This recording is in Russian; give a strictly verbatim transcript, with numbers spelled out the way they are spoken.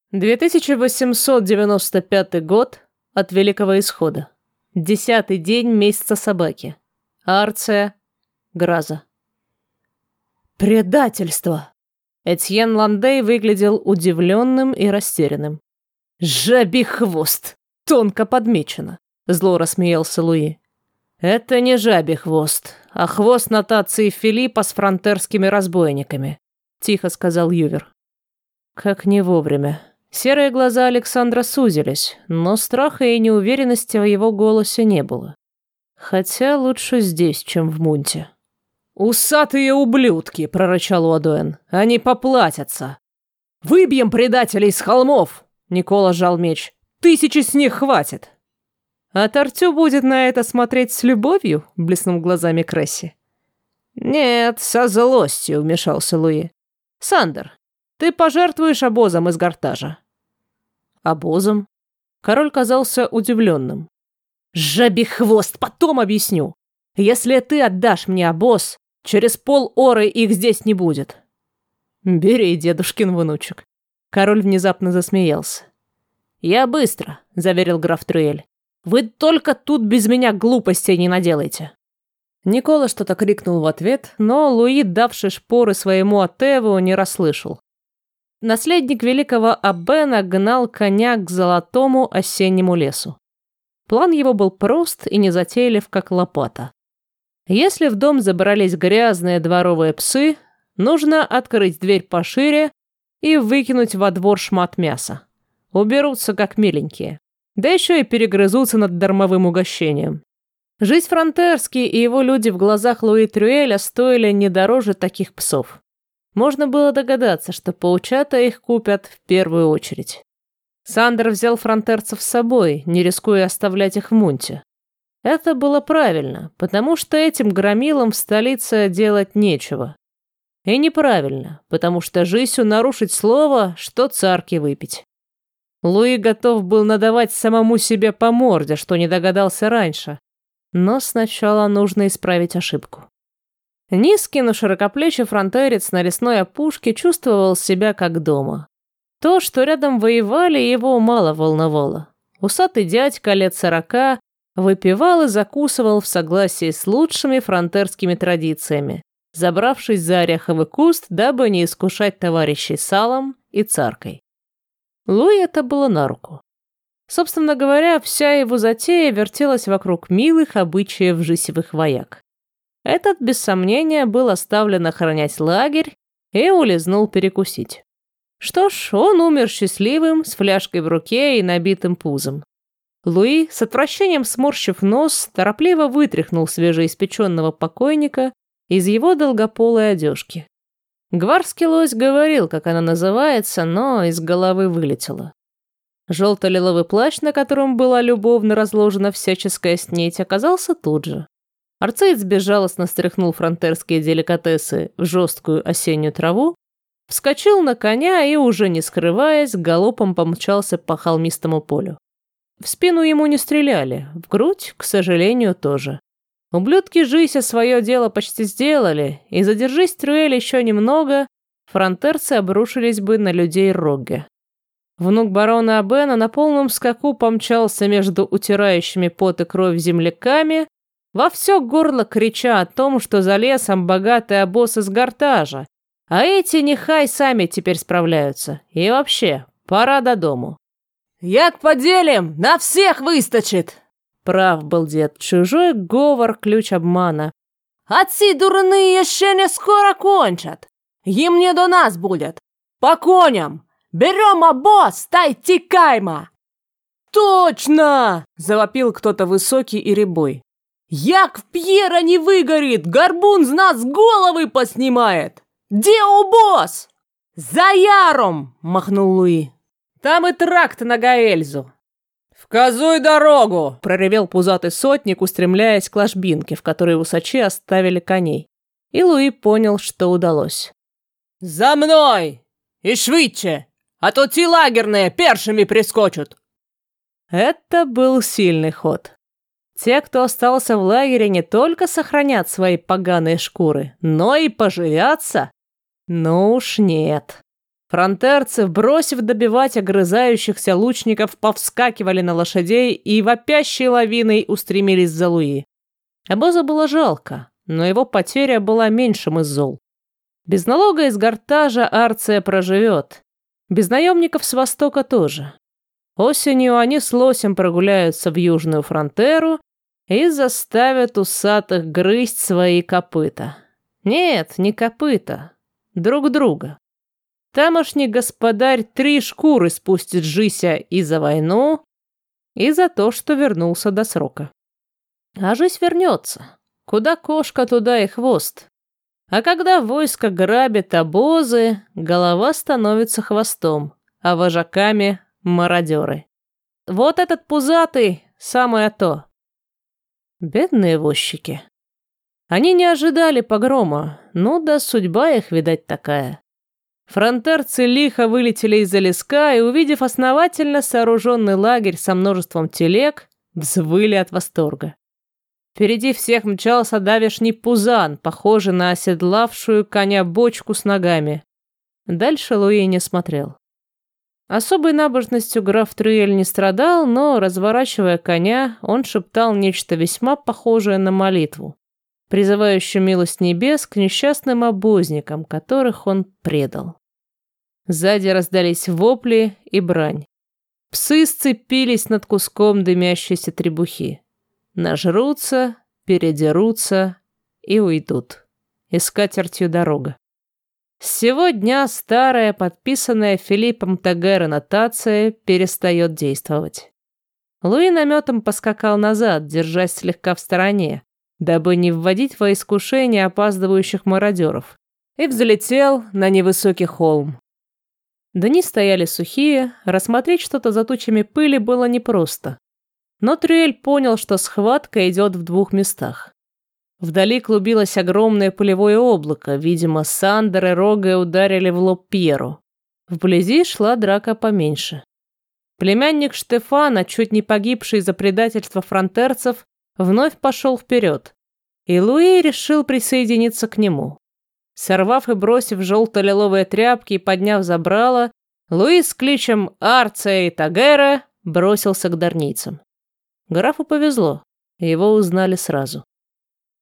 две тысячи восемьсот девяносто пятый год от Великого Исхода. Десятый день месяца собаки. Арция, Граза. Предательство! Этьен Ландей выглядел удивленным и растерянным. «Жабий хвост! Тонко подмечено!» — зло рассмеялся Луи. «Это не жабий хвост, а хвост нотации Филиппа с фронтерскими разбойниками», — тихо сказал Ювер. Как не вовремя. Серые глаза Александра сузились, но страха и неуверенности в его голосе не было. Хотя лучше здесь, чем в Мунте. «Усатые ублюдки!» — прорычал Уадуэн. «Они поплатятся!» «Выбьем предателей с холмов!» — Никола сжал меч. «Тысячи с них хватит!» «А Тартю будет на это смотреть с любовью?» — блеснул глазами Кресси. «Нет, со злостью», — вмешался Луи. «Сандер, ты пожертвуешь обозом из Гартажа». «Обозом?» Король казался удивленным. «Жабий хвост, потом объясню. Если ты отдашь мне обоз, через пол-оры их здесь не будет». «Бери, дедушкин внучек». Король внезапно засмеялся. «Я быстро», — заверил граф Трюэль. «Вы только тут без меня глупостей не наделайте». Никола что-то крикнул в ответ, но Луи, давший шпоры своему Атеву, не расслышал. Наследник великого Абена гнал коня к золотому осеннему лесу. План его был прост и незатейлив, как лопата. Если в дом забрались грязные дворовые псы, нужно открыть дверь пошире и выкинуть во двор шмат мяса. Уберутся как миленькие. Да еще и перегрызутся над дармовым угощением. Жизнь Фронтерский и его люди в глазах Луи Трюэля стоили не дороже таких псов. Можно было догадаться, что паучата их купят в первую очередь. Сандер взял фронтерцев с собой, не рискуя оставлять их в Мунте. Это было правильно, потому что этим громилам в столице делать нечего. И неправильно, потому что Жисю нарушить слово, что царки выпить. Луи готов был надавать самому себе по морде, что не догадался раньше. Но сначала нужно исправить ошибку. Низкий, но широкоплечий фронтерец на лесной опушке чувствовал себя как дома. То, что рядом воевали, его мало волновало. Усатый дядька лет сорока выпивал и закусывал в согласии с лучшими фронтерскими традициями, забравшись за ореховый куст, дабы не искушать товарищей салом и царкой. Луи это было на руку. Собственно говоря, вся его затея вертелась вокруг милых обычаев жисевых вояк. Этот, без сомнения, был оставлен охранять лагерь и улизнул перекусить. Что ж, он умер счастливым, с фляжкой в руке и набитым пузом. Луи, с отвращением сморщив нос, торопливо вытряхнул свежеиспеченного покойника из его долгополой одежки. Гварский лось говорил, как она называется, но из головы вылетело. Желто-лиловый плащ, на котором была любовно разложена всяческая снеть, оказался тут же. Арцеец безжалостно стряхнул фронтерские деликатесы в жесткую осеннюю траву, вскочил на коня и, уже не скрываясь, галопом помчался по холмистому полю. В спину ему не стреляли, в грудь, к сожалению, тоже. Ублюдки Жися свое дело почти сделали, и задержись Трюэль еще немного, фронтерцы обрушились бы на людей Рогге. Внук барона Абена на полном скаку помчался между утирающими пот и кровь земляками, во все горло крича о том, что за лесом богатый обоз из Гартажа, а эти нехай сами теперь справляются. И вообще, пора до дому. «Як поделим, на всех выстачит!» Прав был дед, чужой говор – ключ обмана. «А ці дурные еще не скоро кончат. Им не до нас будет. По коням! Берем обоз, та й тікаймо!» «Точно!» – завопил кто-то высокий и рябой. «Як в Пьера не выгорит, горбун с нас головы поснимает! Где обоз?» «За яром!» – махнул Луи. «Там и тракт на Гаэльзу». «Вказуй дорогу!» – проревел пузатый сотник, устремляясь к ложбинке, в которой усачи оставили коней. И Луи понял, что удалось. «За мной! И швидче! А то ті лагерные першими прискочат!» Это был сильный ход. Те, кто остался в лагере, не только сохранят свои поганые шкуры, но и поживятся. Ну уж нет. Фронтерцы, бросив добивать огрызающихся лучников, повскакивали на лошадей и вопящей лавиной устремились за Луи. Обоза было жалко, но его потеря была меньшим из зол. Без налога из Гартажа Арция проживет. Без наемников с востока тоже. Осенью они с лосем прогуляются в Южную Фронтеру и заставят усатых грызть свои копыта. Нет, не копыта, друг друга. Тамошний господарь три шкуры спустит Жися и за войну, и за то, что вернулся до срока. А Жись вернется. Куда кошка, туда и хвост. А когда войско грабит обозы, голова становится хвостом, а вожаками — мародеры. Вот этот пузатый — самое то. Бедные возчики. Они не ожидали погрома, ну да судьба их, видать, такая. Фронтерцы лихо вылетели из-за леска и, увидев основательно сооруженный лагерь со множеством телег, взвыли от восторга. Впереди всех мчался давешний пузан, похожий на оседлавшую коня бочку с ногами. Дальше Луи не смотрел. Особой набожностью граф Трюэль не страдал, но, разворачивая коня, он шептал нечто весьма похожее на молитву, призывающую милость небес к несчастным обозникам, которых он предал. Сзади раздались вопли и брань. Псы сцепились над куском дымящейся требухи. Нажрутся, передерутся и уйдут. И скатертью дорога. С сего дня старая, подписанная Филиппом Тагера нотация перестает действовать. Луи наметом поскакал назад, держась слегка в стороне, дабы не вводить во искушение опаздывающих мародеров, и взлетел на невысокий холм. Дни стояли сухие, рассмотреть что-то за тучами пыли было непросто. Но Трюэль понял, что схватка идет в двух местах. Вдали клубилось огромное пылевое облако, видимо, Сандер и Рога ударили в лоб Пьеру. Вблизи шла драка поменьше. Племянник Штефана, чуть не погибший за предательство фронтерцев, вновь пошел вперед, и Луи решил присоединиться к нему. Сорвав и бросив желто-лиловые тряпки и подняв забрало, Луи с кличем «Арция и Тагера» бросился к дарнийцам. Графу повезло, его узнали сразу.